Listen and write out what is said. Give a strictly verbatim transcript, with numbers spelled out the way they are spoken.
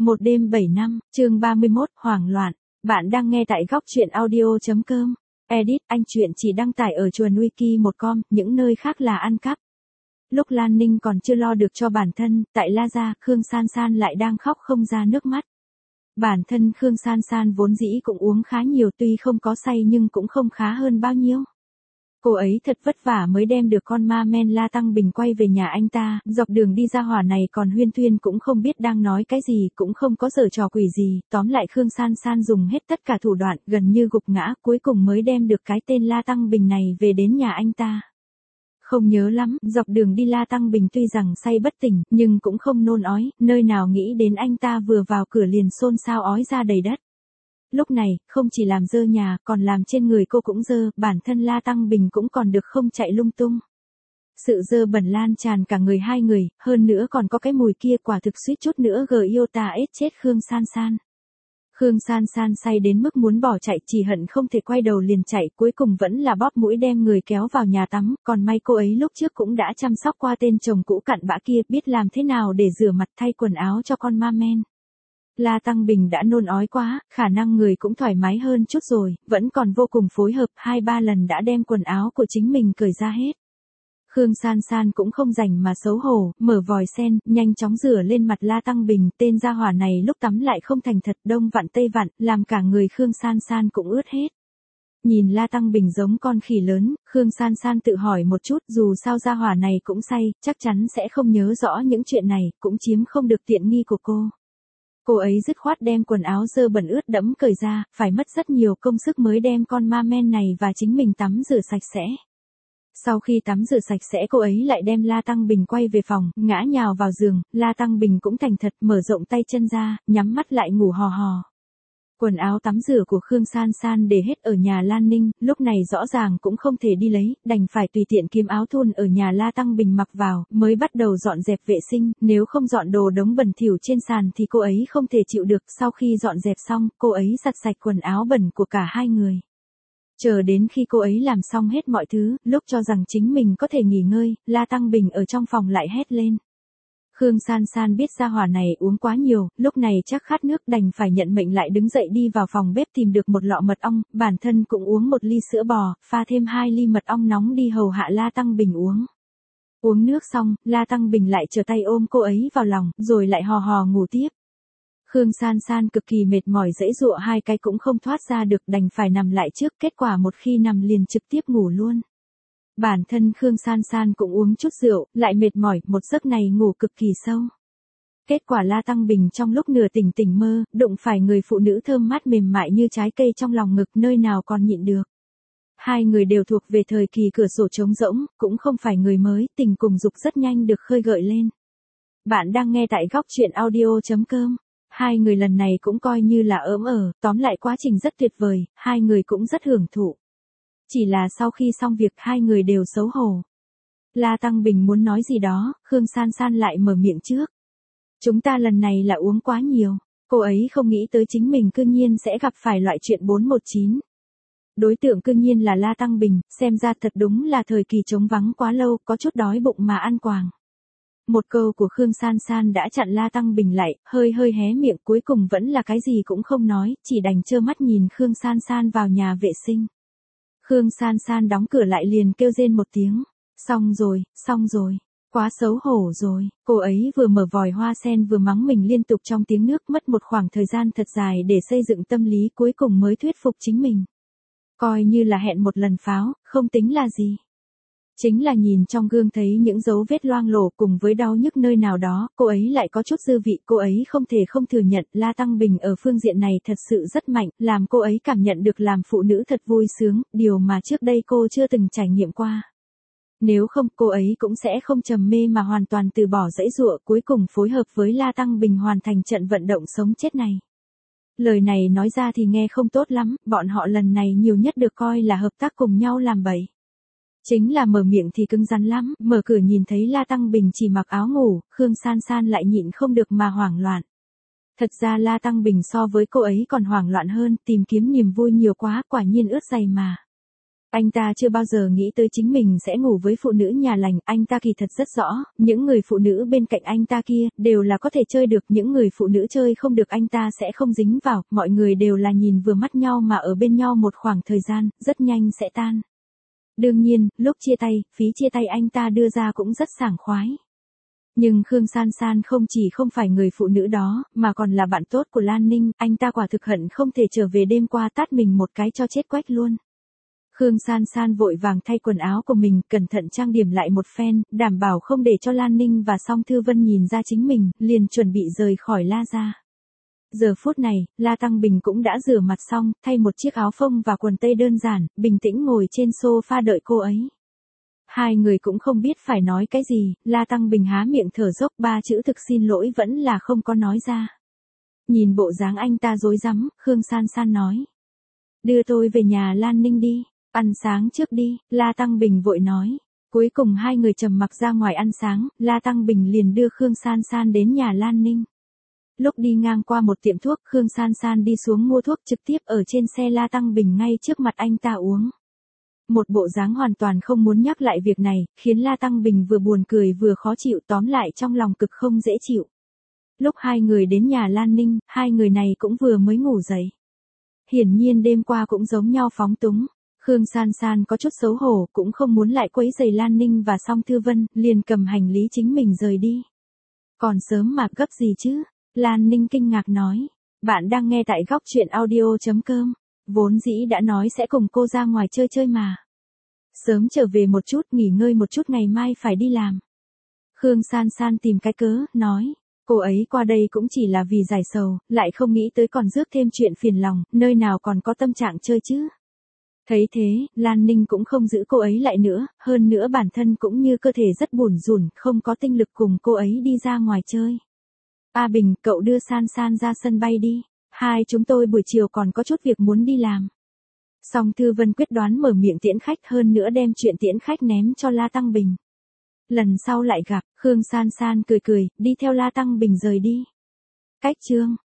Một đêm bảy năm, chương ba mươi mốt, hoảng loạn. Bạn đang nghe tại góc truyện audio chấm com. Edit, anh truyện chỉ đăng tải ở chuồn wiki một com, những nơi khác là ăn cắp. Lúc Lan Ninh còn chưa lo được cho bản thân, tại La Gia, Khương San San lại đang khóc không ra nước mắt. Bản thân Khương San San vốn dĩ cũng uống khá nhiều, tuy không có say nhưng cũng không khá hơn bao nhiêu. Cô ấy thật vất vả mới đem được con ma men La Tăng Bình quay về nhà anh ta, dọc đường đi ra hỏa này còn huyên thuyên cũng không biết đang nói cái gì, cũng không có giở trò quỷ gì, tóm lại Khương San San dùng hết tất cả thủ đoạn, gần như gục ngã, cuối cùng mới đem được cái tên La Tăng Bình này về đến nhà anh ta. Không nhớ lắm, dọc đường đi La Tăng Bình tuy rằng say bất tỉnh, nhưng cũng không nôn ói, nơi nào nghĩ đến anh ta vừa vào cửa liền xôn xao ói ra đầy đất. Lúc này, không chỉ làm dơ nhà, còn làm trên người cô cũng dơ, bản thân La Tăng Bình cũng còn được không chạy lung tung. Sự dơ bẩn lan tràn cả người hai người, hơn nữa còn có cái mùi kia, quả thực suýt chút nữa gờ yêu ta ết chết Khương San San. Khương San San say đến mức muốn bỏ chạy, chỉ hận không thể quay đầu liền chạy, cuối cùng vẫn là bóp mũi đem người kéo vào nhà tắm, còn may cô ấy lúc trước cũng đã chăm sóc qua tên chồng cũ cặn bã kia, biết làm thế nào để rửa mặt thay quần áo cho con ma men. La Tăng Bình đã nôn ói quá, khả năng người cũng thoải mái hơn chút rồi, vẫn còn vô cùng phối hợp, hai ba lần đã đem quần áo của chính mình cởi ra hết. Khương San San cũng không rảnh mà xấu hổ, mở vòi sen, nhanh chóng rửa lên mặt La Tăng Bình, tên gia hỏa này lúc tắm lại không thành thật, đông vặn tây vặn, làm cả người Khương San San cũng ướt hết. Nhìn La Tăng Bình giống con khỉ lớn, Khương San San tự hỏi một chút, dù sao gia hỏa này cũng say, chắc chắn sẽ không nhớ rõ những chuyện này, cũng chiếm không được tiện nghi của cô. Cô ấy dứt khoát đem quần áo dơ bẩn ướt đẫm cởi ra, phải mất rất nhiều công sức mới đem con ma men này và chính mình tắm rửa sạch sẽ. Sau khi tắm rửa sạch sẽ cô ấy lại đem La Tăng Bình quay về phòng, ngã nhào vào giường, La Tăng Bình cũng thành thật mở rộng tay chân ra, nhắm mắt lại ngủ hò hò. Quần áo tắm rửa của Khương San San để hết ở nhà Lan Ninh, lúc này rõ ràng cũng không thể đi lấy, đành phải tùy tiện kiếm áo thun ở nhà La Tăng Bình mặc vào, mới bắt đầu dọn dẹp vệ sinh, nếu không dọn đồ đống bẩn thỉu trên sàn thì cô ấy không thể chịu được, sau khi dọn dẹp xong, cô ấy giặt sạch quần áo bẩn của cả hai người. Chờ đến khi cô ấy làm xong hết mọi thứ, lúc cho rằng chính mình có thể nghỉ ngơi, La Tăng Bình ở trong phòng lại hét lên. Khương San San biết gia hỏa này uống quá nhiều, lúc này chắc khát nước đành phải nhận mệnh lại đứng dậy đi vào phòng bếp tìm được một lọ mật ong, bản thân cũng uống một ly sữa bò, pha thêm hai ly mật ong nóng đi hầu hạ La Tăng Bình uống. Uống nước xong, La Tăng Bình lại trở tay ôm cô ấy vào lòng, rồi lại hò hò ngủ tiếp. Khương San San cực kỳ mệt mỏi giãy giụa hai cái cũng không thoát ra được, đành phải nằm lại trước, kết quả một khi nằm liền trực tiếp ngủ luôn. Bản thân Khương San San cũng uống chút rượu, lại mệt mỏi, một giấc này ngủ cực kỳ sâu. Kết quả La Tăng Bình trong lúc nửa tỉnh tỉnh mơ, đụng phải người phụ nữ thơm mát mềm mại như trái cây trong lòng ngực, nơi nào còn nhịn được. Hai người đều thuộc về thời kỳ cửa sổ trống rỗng, cũng không phải người mới, tình cùng dục rất nhanh được khơi gợi lên. Bạn đang nghe tại góc truyện audio chấm com. Hai người lần này cũng coi như là ỡm ở, tóm lại quá trình rất tuyệt vời, hai người cũng rất hưởng thụ. Chỉ là sau khi xong việc hai người đều xấu hổ. La Tăng Bình muốn nói gì đó, Khương San San lại mở miệng trước. Chúng ta lần này là uống quá nhiều, cô ấy không nghĩ tới chính mình cư nhiên sẽ gặp phải loại chuyện bốn một chín. Đối tượng cư nhiên là La Tăng Bình, xem ra thật đúng là thời kỳ trống vắng quá lâu, có chút đói bụng mà ăn quàng. Một câu của Khương San San đã chặn La Tăng Bình lại, hơi hơi hé miệng, cuối cùng vẫn là cái gì cũng không nói, chỉ đành trơ mắt nhìn Khương San San vào nhà vệ sinh. Khương San San đóng cửa lại liền kêu rên một tiếng. Xong rồi, xong rồi, quá xấu hổ rồi. Cô ấy vừa mở vòi hoa sen vừa mắng mình liên tục trong tiếng nước, mất một khoảng thời gian thật dài để xây dựng tâm lý, cuối cùng mới thuyết phục chính mình. Coi như là hẹn một lần pháo, không tính là gì. Chính là nhìn trong gương thấy những dấu vết loang lổ cùng với đau nhức nơi nào đó, cô ấy lại có chút dư vị, cô ấy không thể không thừa nhận, La Tăng Bình ở phương diện này thật sự rất mạnh, làm cô ấy cảm nhận được làm phụ nữ thật vui sướng, điều mà trước đây cô chưa từng trải nghiệm qua. Nếu không, cô ấy cũng sẽ không trầm mê mà hoàn toàn từ bỏ giãy giụa, cuối cùng phối hợp với La Tăng Bình hoàn thành trận vận động sống chết này. Lời này nói ra thì nghe không tốt lắm, bọn họ lần này nhiều nhất được coi là hợp tác cùng nhau làm bậy. Chính là mở miệng thì cứng rắn lắm, mở cửa nhìn thấy La Tăng Bình chỉ mặc áo ngủ, Khương San San lại nhịn không được mà hoảng loạn. Thật ra La Tăng Bình so với cô ấy còn hoảng loạn hơn, tìm kiếm niềm vui nhiều quá, quả nhiên ướt giày mà. Anh ta chưa bao giờ nghĩ tới chính mình sẽ ngủ với phụ nữ nhà lành, anh ta kỳ thật rất rõ, những người phụ nữ bên cạnh anh ta kia, đều là có thể chơi được, những người phụ nữ chơi không được anh ta sẽ không dính vào, mọi người đều là nhìn vừa mắt nhau mà ở bên nhau một khoảng thời gian, rất nhanh sẽ tan. Đương nhiên, lúc chia tay, phí chia tay anh ta đưa ra cũng rất sảng khoái. Nhưng Khương San San không chỉ không phải người phụ nữ đó, mà còn là bạn tốt của Lan Ninh, anh ta quả thực hận không thể trở về đêm qua tát mình một cái cho chết quách luôn. Khương San San vội vàng thay quần áo của mình, cẩn thận trang điểm lại một phen, đảm bảo không để cho Lan Ninh và Song Thư Vân nhìn ra chính mình, liền chuẩn bị rời khỏi La gia. Giờ phút này, La Tăng Bình cũng đã rửa mặt xong, thay một chiếc áo phông và quần tây đơn giản, bình tĩnh ngồi trên sofa đợi cô ấy. Hai người cũng không biết phải nói cái gì, La Tăng Bình há miệng thở dốc, ba chữ thực xin lỗi vẫn là không có nói ra. Nhìn bộ dáng anh ta rối rắm, Khương San San nói. Đưa tôi về nhà Lan Ninh đi, ăn sáng trước đi, La Tăng Bình vội nói. Cuối cùng hai người trầm mặc ra ngoài ăn sáng, La Tăng Bình liền đưa Khương San San đến nhà Lan Ninh. Lúc đi ngang qua một tiệm thuốc, Khương San San đi xuống mua thuốc trực tiếp ở trên xe La Tăng Bình ngay trước mặt anh ta uống. Một bộ dáng hoàn toàn không muốn nhắc lại việc này, khiến La Tăng Bình vừa buồn cười vừa khó chịu, tóm lại trong lòng cực không dễ chịu. Lúc hai người đến nhà Lan Ninh, hai người này cũng vừa mới ngủ dậy. Hiển nhiên đêm qua cũng giống nhau phóng túng. Khương San San có chút xấu hổ, cũng không muốn lại quấy rầy Lan Ninh và Song Thư Vân, liền cầm hành lý chính mình rời đi. Còn sớm mà gấp gì chứ? Lan Ninh kinh ngạc nói. Bạn đang nghe tại góc truyện audio chấm com. Vốn dĩ đã nói sẽ cùng cô ra ngoài chơi chơi mà. Sớm trở về một chút, nghỉ ngơi một chút, ngày mai phải đi làm. Khương San San tìm cái cớ, nói. Cô ấy qua đây cũng chỉ là vì giải sầu, lại không nghĩ tới còn rước thêm chuyện phiền lòng, nơi nào còn có tâm trạng chơi chứ. Thấy thế, Lan Ninh cũng không giữ cô ấy lại nữa, hơn nữa bản thân cũng như cơ thể rất bủn rủn, không có tinh lực cùng cô ấy đi ra ngoài chơi. A Bình, cậu đưa San San ra sân bay đi. Hai chúng tôi buổi chiều còn có chút việc muốn đi làm. Song Thư Vân quyết đoán mở miệng tiễn khách, hơn nữa đem chuyện tiễn khách ném cho La Tăng Bình. Lần sau lại gặp, Khương San San cười cười, đi theo La Tăng Bình rời đi. Cách chương